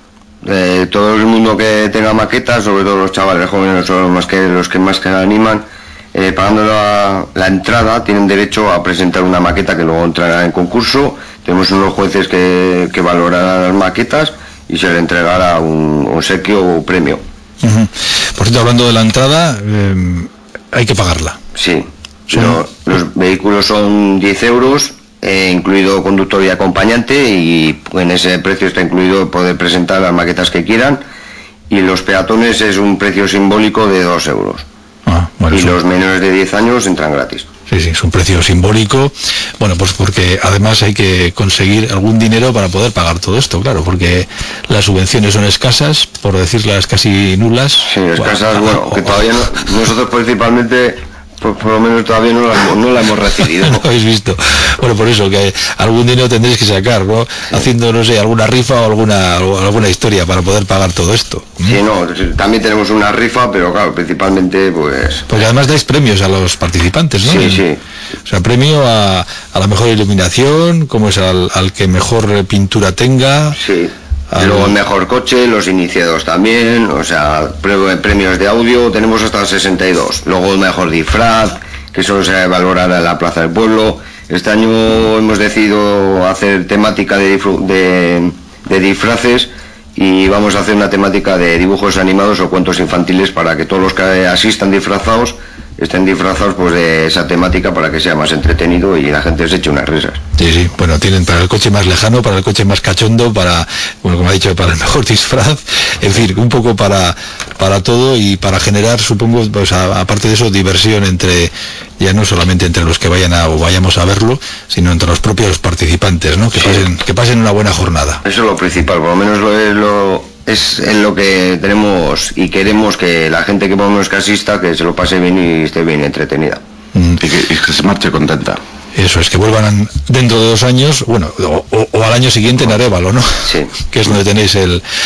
Eh, todo el mundo que tenga maquetas, sobre todo los chavales jóvenes, son los, más que, los que más que animan, eh, pagando la, la entrada, tienen derecho a presentar una maqueta que luego entrará en concurso. Tenemos unos jueces que, que valorarán las maquetas y se le entregará un obsequio o premio.
Uh-huh. Por cierto, hablando de la entrada, eh, hay que pagarla.
Sí, Lo, los vehículos son diez euros. Eh, incluido conductor y acompañante, y en ese precio está incluido poder presentar las maquetas que quieran, y los peatones es un precio simbólico de dos euros.
Ah, bueno,
y
eso...
los menores de diez años entran gratis.
Sí, sí, es un precio simbólico. Bueno, pues porque además hay que conseguir algún dinero para poder pagar todo esto, claro, porque las subvenciones son escasas, por decirlas casi nulas.
Sí, escasas, bueno, bueno que todavía no, nosotros principalmente... Por, por lo menos todavía no la, no la hemos recibido.
No habéis visto. Bueno, por eso, que algún dinero tendréis que sacar, ¿no? Sí. Haciendo, no sé, alguna rifa o alguna alguna historia para poder pagar todo esto.
Sí, no, también tenemos una rifa, pero claro, principalmente pues...
Porque además dais premios a los participantes, ¿no?
Sí, sí.
O sea, premio a, a la mejor iluminación, como es al, al que mejor pintura tenga.
Sí. Luego el mejor coche, los iniciados también, o sea, premios de audio tenemos hasta sesenta y dos. Luego el mejor disfraz, que solo se valorará en la plaza del pueblo. Este año hemos decidido hacer temática de, de, de disfraces, y vamos a hacer una temática de dibujos animados o cuentos infantiles para que todos los que asistan disfrazados estén disfrazados pues de esa temática, para que sea más entretenido y la gente se eche unas risas.
Sí, sí, bueno, tienen para el coche más lejano, para el coche más cachondo, para, bueno, como ha dicho, para el mejor disfraz, en fin, un poco para para todo, y para generar, supongo, pues a, aparte de eso, diversión entre, ya no solamente entre los que vayan a, o vayamos a verlo, sino entre los propios participantes, ¿no? Que, sí. pasen, que pasen una buena jornada.
Eso es lo principal, por lo menos lo es lo... es en lo que tenemos y queremos, que la gente que por lo menos que asista, que se lo pase bien y esté bien entretenida.
Mm. Y, que, y que se marche contenta.
Eso es, que vuelvan dentro de dos años, bueno, o, o, o al año siguiente en Arévalo, ¿no?
Sí.
Que es donde tenéis el,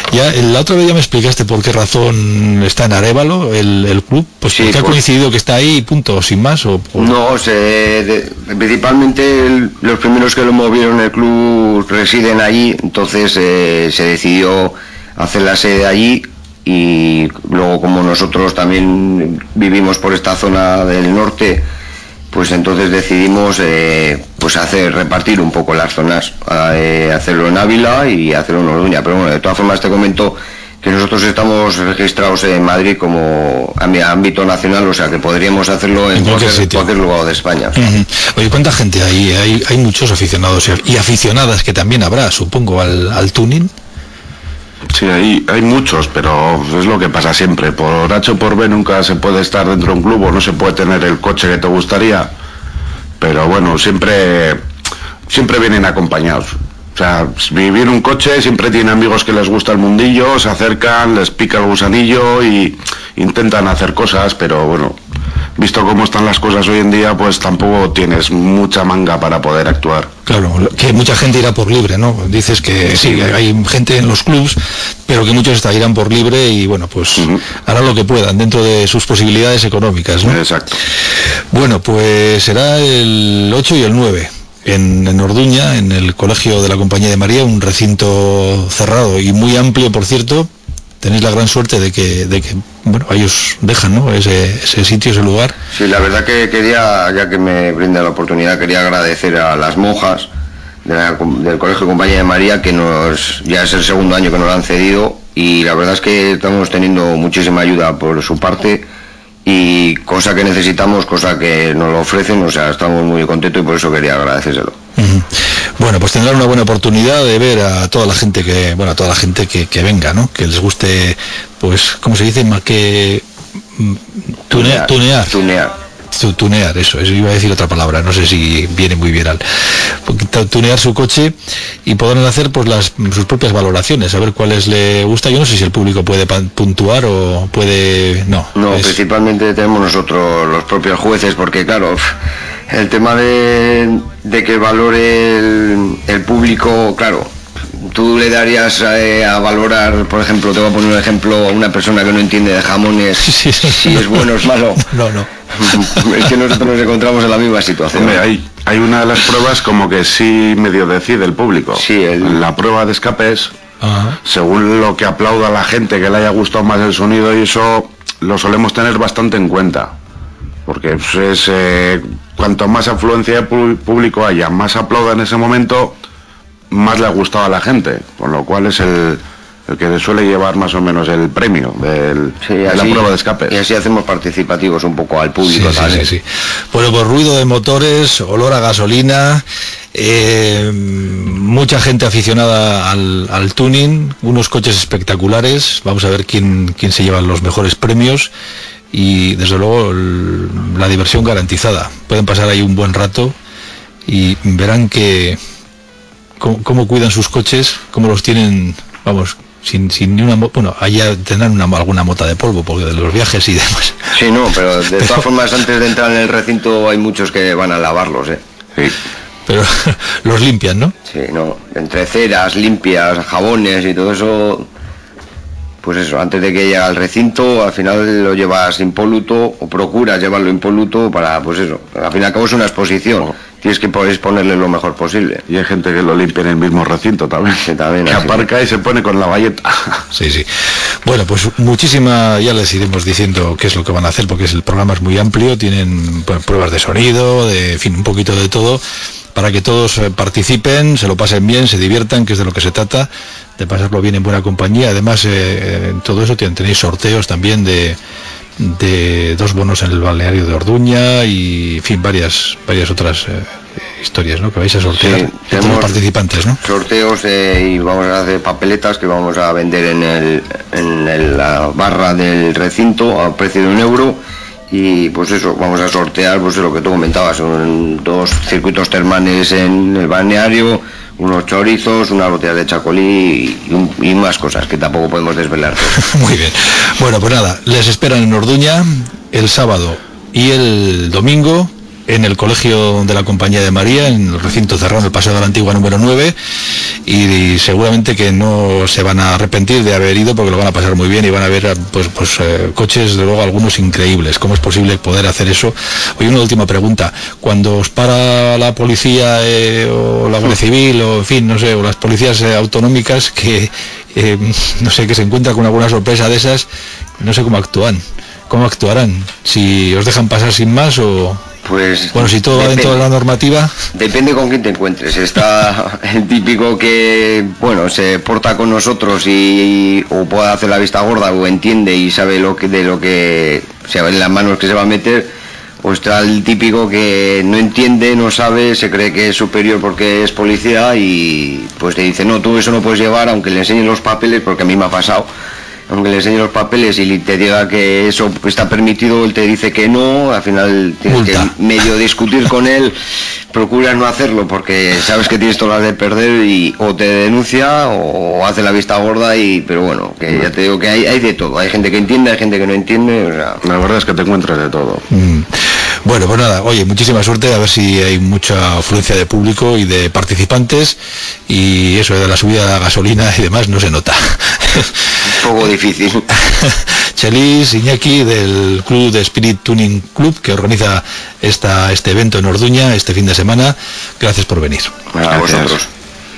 Ya, la otra vez ya me explicaste por qué razón está en Arévalo el, el club, pues
Sí,
porque ha
pues-
coincidido que está ahí, punto, sin más, o... o-
No, se, de- principalmente el- los primeros que lo movieron el club residen allí, entonces eh, se decidió hacer la sede allí y luego como nosotros también vivimos por esta zona del norte, pues entonces decidimos eh, pues hacer repartir un poco las zonas, eh, hacerlo en Ávila y hacerlo en Orduña, pero bueno, de todas formas te comento que nosotros estamos registrados en Madrid como ámbi- ámbito nacional, o sea que podríamos hacerlo en,
En cualquier
cualquier,
sitio.
cualquier lugar de España.
Ujú. Oye, ¿cuánta gente hay? Hay, hay muchos aficionados y, y aficionadas que también habrá, supongo, al, al tuning.
Sí, hay, hay muchos, pero es lo que pasa siempre. Por H o por B nunca se puede estar dentro de un club o no se puede tener el coche que te gustaría. Pero bueno, siempre, siempre vienen acompañados. O sea, si viene un coche, siempre tiene amigos que les gusta el mundillo, se acercan, les pica el gusanillo y intentan hacer cosas, pero bueno, visto cómo están las cosas hoy en día, pues tampoco tienes mucha manga para poder actuar.
Claro, lo- que mucha gente irá por libre, ¿no? Dices que sí, hay gente en los clubs, pero que muchos hasta irán por libre y bueno, pues harán lo que puedan dentro de sus posibilidades económicas, ¿no?
Exacto.
Bueno, pues será el ocho y el nueve en, en Orduña, en el Colegio de la Compañía de María, un recinto cerrado y muy amplio, por cierto. Tenéis la gran suerte de que, de que bueno, ellos dejan, ¿no? Ese, ese sitio, ese lugar.
Sí, la verdad que quería, ya que me brinda la oportunidad, quería agradecer a las monjas de la- del Colegio Compañía de María, que nos ya es el segundo año que nos lo han cedido, y la verdad es que estamos teniendo muchísima ayuda por su parte, y cosa que necesitamos, cosa que nos lo ofrecen, o sea, estamos muy contentos y por eso quería agradecérselo.
Ujú. Bueno, pues tendrán una buena oportunidad de ver a toda la gente que, bueno, a toda la gente que, que venga, ¿no? Que les guste, pues, ¿cómo se dice? Ma- Que mm, tunea- tunear.
Tunear.
Tu- tunear, eso, eso iba a decir otra palabra, no sé si viene muy bien al porque ta- tunear su coche y podrán hacer pues las sus propias valoraciones, a ver cuáles le gusta. Yo no sé si el público puede pan- puntuar o puede, no.
No,
es-
principalmente tenemos nosotros los propios jueces, porque claro, el tema de, de que valore el, el público, claro, tú le darías eh, a valorar, por ejemplo, te voy a poner un ejemplo, a una persona que no entiende de jamones, si es bueno o es malo.
No, no.
Es que nosotros nos encontramos en la misma situación.
Hombre, hay, hay una de las pruebas como que sí medio decide el público.
Sí, el-
La prueba de escapes,
Ajá.
según lo que aplauda la gente, que le haya gustado más el sonido, y eso lo solemos tener bastante en cuenta. Porque pues, es, eh, cuanto más afluencia de pu- público haya, más aplauda en ese momento, más le ha gustado a la gente. Con lo cual es el, el que suele llevar más o menos el premio del-
Sí,
de la
así-
prueba de escapes.
Y así hacemos participativos un poco al público
Sí, sí,
también.
sí, sí. Bueno, pues ruido de motores, olor a gasolina, eh, mucha gente aficionada al, al tuning, unos coches espectaculares. Vamos a ver quién, quién se lleva los mejores premios y desde luego el- la diversión garantizada. Pueden pasar ahí un buen rato y verán que cómo, cómo cuidan sus coches, cómo los tienen, vamos, sin, sin ni una mo- bueno, allá tendrán una, alguna mota de polvo porque de los viajes y demás.
Sí, no, pero de todas formas antes de entrar en el recinto hay muchos que van a lavarlos, ¿eh?
Sí.
Pero los limpian, ¿no?
Sí, no, entre ceras, limpias, jabones y todo eso, pues eso, antes de que llegue al recinto, al final lo llevas impoluto o procuras llevarlo impoluto para, pues eso, al fin y al cabo es una exposición, tienes que poder ponerle lo mejor posible.
Y hay gente que lo limpia en el mismo recinto también.
Que también
Que
así.
aparca y se pone con la valleta.
Sí, sí. Bueno, pues muchísima, ya les iremos diciendo qué es lo que van a hacer, porque es- el programa es muy amplio, tienen pues, pruebas de sonido, de en fin, un poquito de todo, para que todos eh, participen, se lo pasen bien, se diviertan, que es de lo que se trata, de pasarlo bien en buena compañía. Además, eh, en todo eso tienen, tenéis sorteos también de de dos bonos en el balneario de Orduña y, en fin, varias varias otras eh, historias, ¿no? Que vais a sortear
Sí,
entre los
tenemos
participantes, ¿no?
sorteos eh, y vamos a hacer papeletas que vamos a vender en, el, en el- la barra del recinto a precio de un euro. Y pues eso, vamos a sortear pues lo que tú comentabas, son dos circuitos termales en el balneario, unos chorizos, una botella de chacolí y, un- y más cosas que tampoco podemos desvelar.
Muy bien. Bueno, pues nada, les esperan en Orduña el sábado y el domingo en el Colegio de la Compañía de María, en el recinto cerrado, en el Paseo de la Antigua número nueve, y, y seguramente que no se van a arrepentir de haber ido, porque lo van a pasar muy bien y van a ver pues, pues eh, coches, de luego algunos increíbles. ¿Cómo es posible poder hacer eso? Oye, una última pregunta. Cuando os para la policía eh, o la Guardia Civil, o en fin, no sé, o las policías eh, autonómicas, que eh, no sé, que se encuentran con alguna sorpresa de esas, no sé cómo actúan. ¿Cómo actuarán? ¿Si os dejan pasar sin más o...?
Pues...
Bueno, si todo va dentro de la normativa...
Depende con quién te encuentres. Está el típico que, bueno, se porta con nosotros y, y o puede hacer la vista gorda o entiende y sabe lo que de lo que... O sea, en las manos que se va a meter. O está el típico que no entiende, no sabe, se cree que es superior porque es policía y pues te dice, no, tú eso no puedes llevar, aunque le enseñen los papeles, porque a mí me ha pasado. Aunque le enseñe los papeles y te diga que eso está permitido, él te dice que no, al final tienes Multa. que medio discutir con él, procuras no hacerlo porque sabes que tienes todas las de perder y o te denuncia o hace la vista gorda, y pero bueno, que ya te digo que hay, hay de todo, hay gente que entiende, hay gente que no entiende, o sea,
la verdad es que te encuentras de todo.
Mm. Bueno, pues nada, oye, muchísima suerte, a ver si hay mucha afluencia de público y de participantes, y eso de la subida de la gasolina y demás no se nota.
Un poco difícil.
Chelis, Iñaki, del Club de Spirit Tuning Club, que organiza esta, este evento en Orduña este fin de semana, gracias por venir.
A vosotros.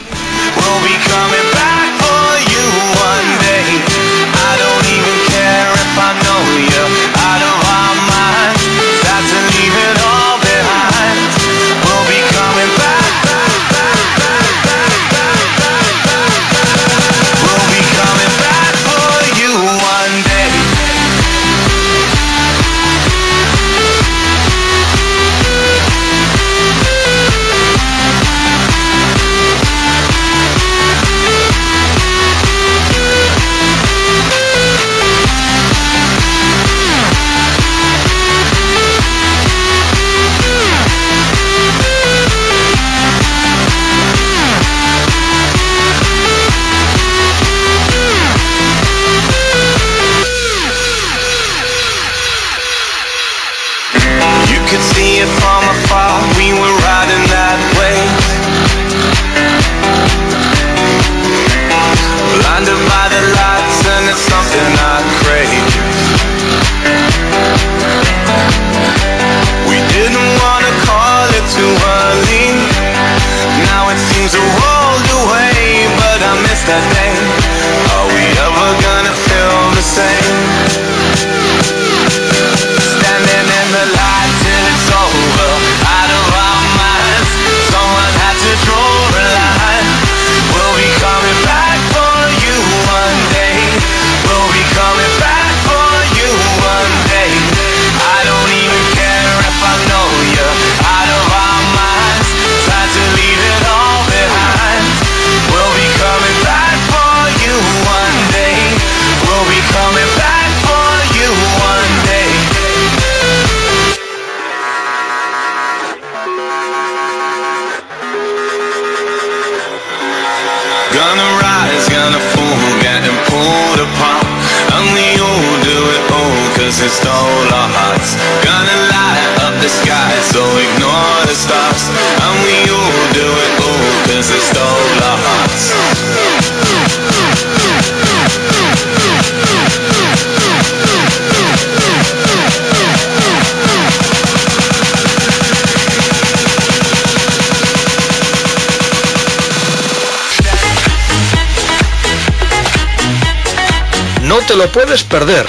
No te lo puedes perder.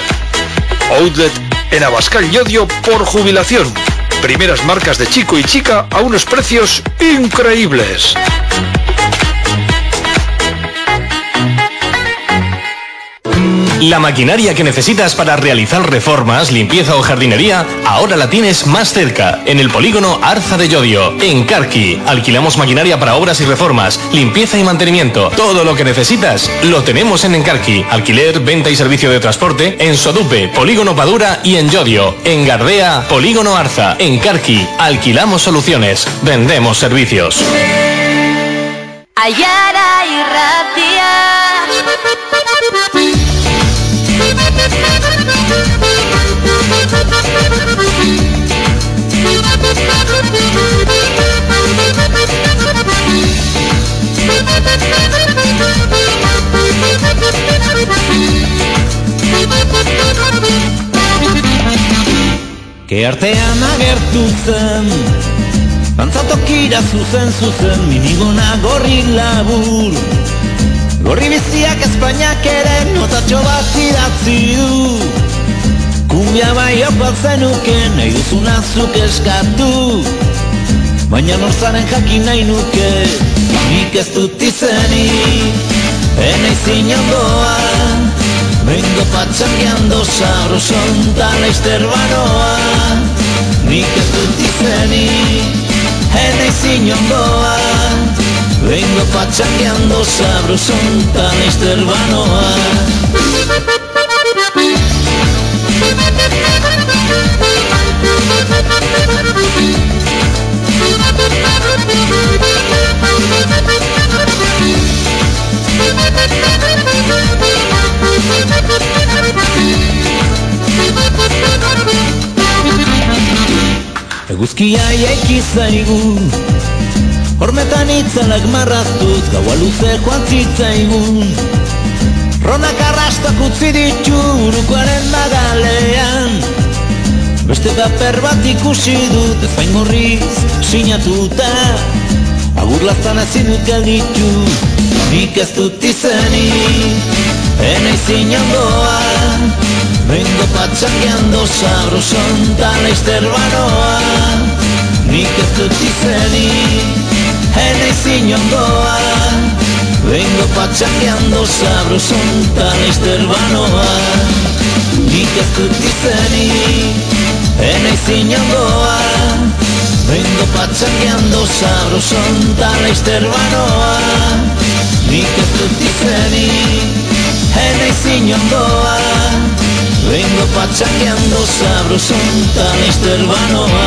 Outlet en Abascal y Odio por jubilación. Primeras marcas de chico y chica a unos precios increíbles.
La maquinaria que necesitas para realizar reformas, limpieza o jardinería, ahora la tienes más cerca, en el polígono Arza de Llodio, en Carqui. Alquilamos maquinaria para obras y reformas, limpieza y mantenimiento. Todo lo que necesitas lo tenemos en Encarqui. Alquiler, venta y servicio de transporte en Sodupe, polígono Padura y en Llodio. En Gardea, polígono Arza. En Carqui, alquilamos soluciones, vendemos servicios.
Ayara y Ratia.
Gure artean agertu zen, dantzatokira zuzen zuzen, minigona gorri labur. Gorri biziak Espainiak ere notatxo bat idatzi du. Kumbia bai opal zenuke, nahi duzuna zuk eskatu. Baina norzaren jakin nahi nuke, nik ez dut izenik, enaiz inongoa. Vengo patxangeando sabroson talaister banoa. Nik ez dut izenik, enaiz inongoa. Vengo patxangeando sabroson talaister banoa. Eguzkia jaiki zaigu, hormetan itzalak marraztuz, gaua luze joan zitzaigun. Ronak arrastak utzi ditu urukoaren magalean. Beste paper bat ikusi dut ezain gorriz sinatuta. Agur lazan ezin dut gelditu, nik ez dut izenik, enaiz inongoa. Vengo patxangeando sabroson talaister banoa. Nik ez dut izenik, enaiz inongoa. Vengo patxangeando sabroson talaister banoa. Nik ez dut izenik, enaiz inongoa. Vengo patxangeando sabroson talaister banoa. Nik ez dut izenik, enaiz inongoa. Vengo patxangeando sabroson talaister banoa.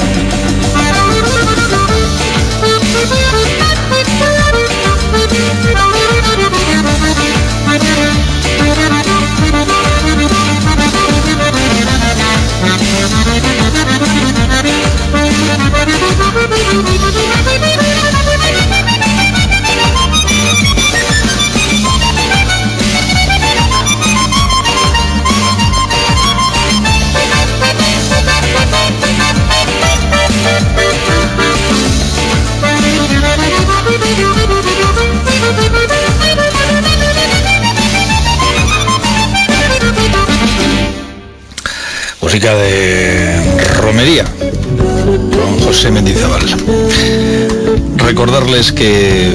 Música de romería con José Mendizábal. Recordarles que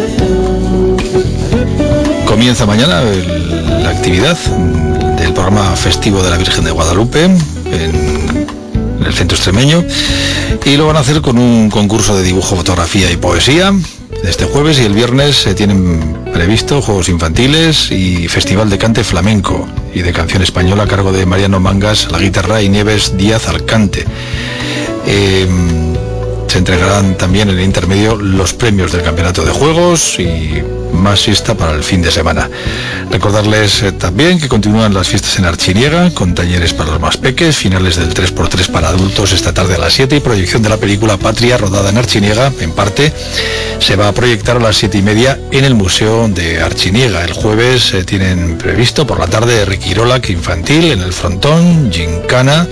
comienza mañana el, la actividad del programa festivo de la Virgen de Guadalupe en, en el centro extremeño, y lo van a hacer con un concurso de dibujo, fotografía y poesía. Este jueves y el viernes se tienen previsto juegos infantiles y festival de cante flamenco y de canción española a cargo de Mariano Mangas a la guitarra y Nieves Díaz al cante. Eh, se entregarán también en el intermedio los premios del campeonato de juegos y más siesta para el fin de semana. Recordarles eh, también que continúan las fiestas en Archiniega con talleres para los más peques, finales del tres por tres para adultos esta tarde a las siete y proyección de la película Patria, rodada en Archiniega. En parte se va a proyectar a las siete y media en el Museo de Archiniega. El jueves eh, tienen previsto por la tarde Ricky Rolac infantil en el frontón, gincana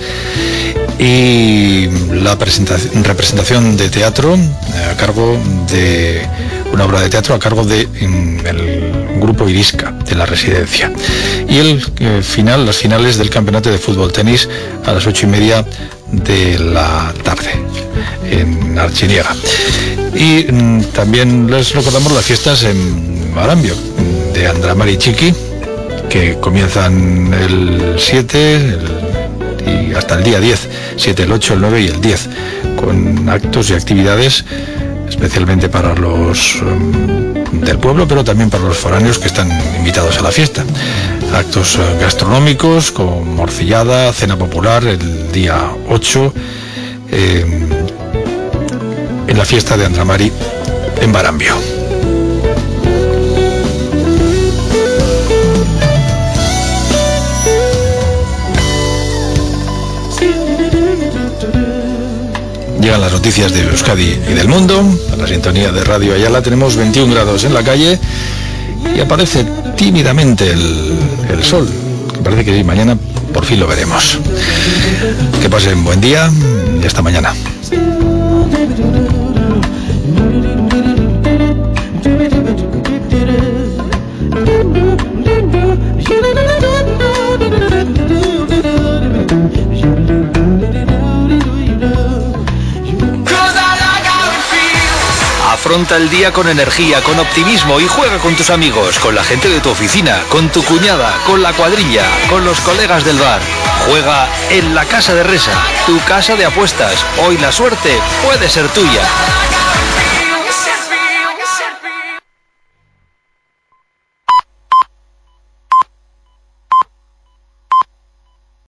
y la presentación, representación de teatro eh, a cargo de una obra de teatro a cargo de en, el grupo Irisca de la Residencia, y el eh, final, las finales del campeonato de fútbol tenis a las ocho y media de la tarde en Archiniega. Y mm, también les recordamos las fiestas en Marambio de Andramari Chiqui, que comienzan el siete el, y hasta el día diez, siete, el ocho, el nueve y el diez, con actos y actividades especialmente para los um, del pueblo, pero también para los foráneos que están invitados a la fiesta. Actos uh, gastronómicos con morcillada, cena popular el día ocho eh, en la fiesta de Andramari en Barambio. Llegan las noticias de Euskadi y del mundo. A la sintonía de Radio Ayala tenemos veintiún grados en la calle y aparece tímidamente el, el sol, que parece que mañana por fin lo veremos. Que pasen buen día y hasta mañana.
Afronta el día con energía, con optimismo y juega con tus amigos, con la gente de tu oficina, con tu cuñada, con la cuadrilla, con los colegas del bar. Juega en la Casa de Resa, tu casa de apuestas. Hoy la suerte puede ser tuya.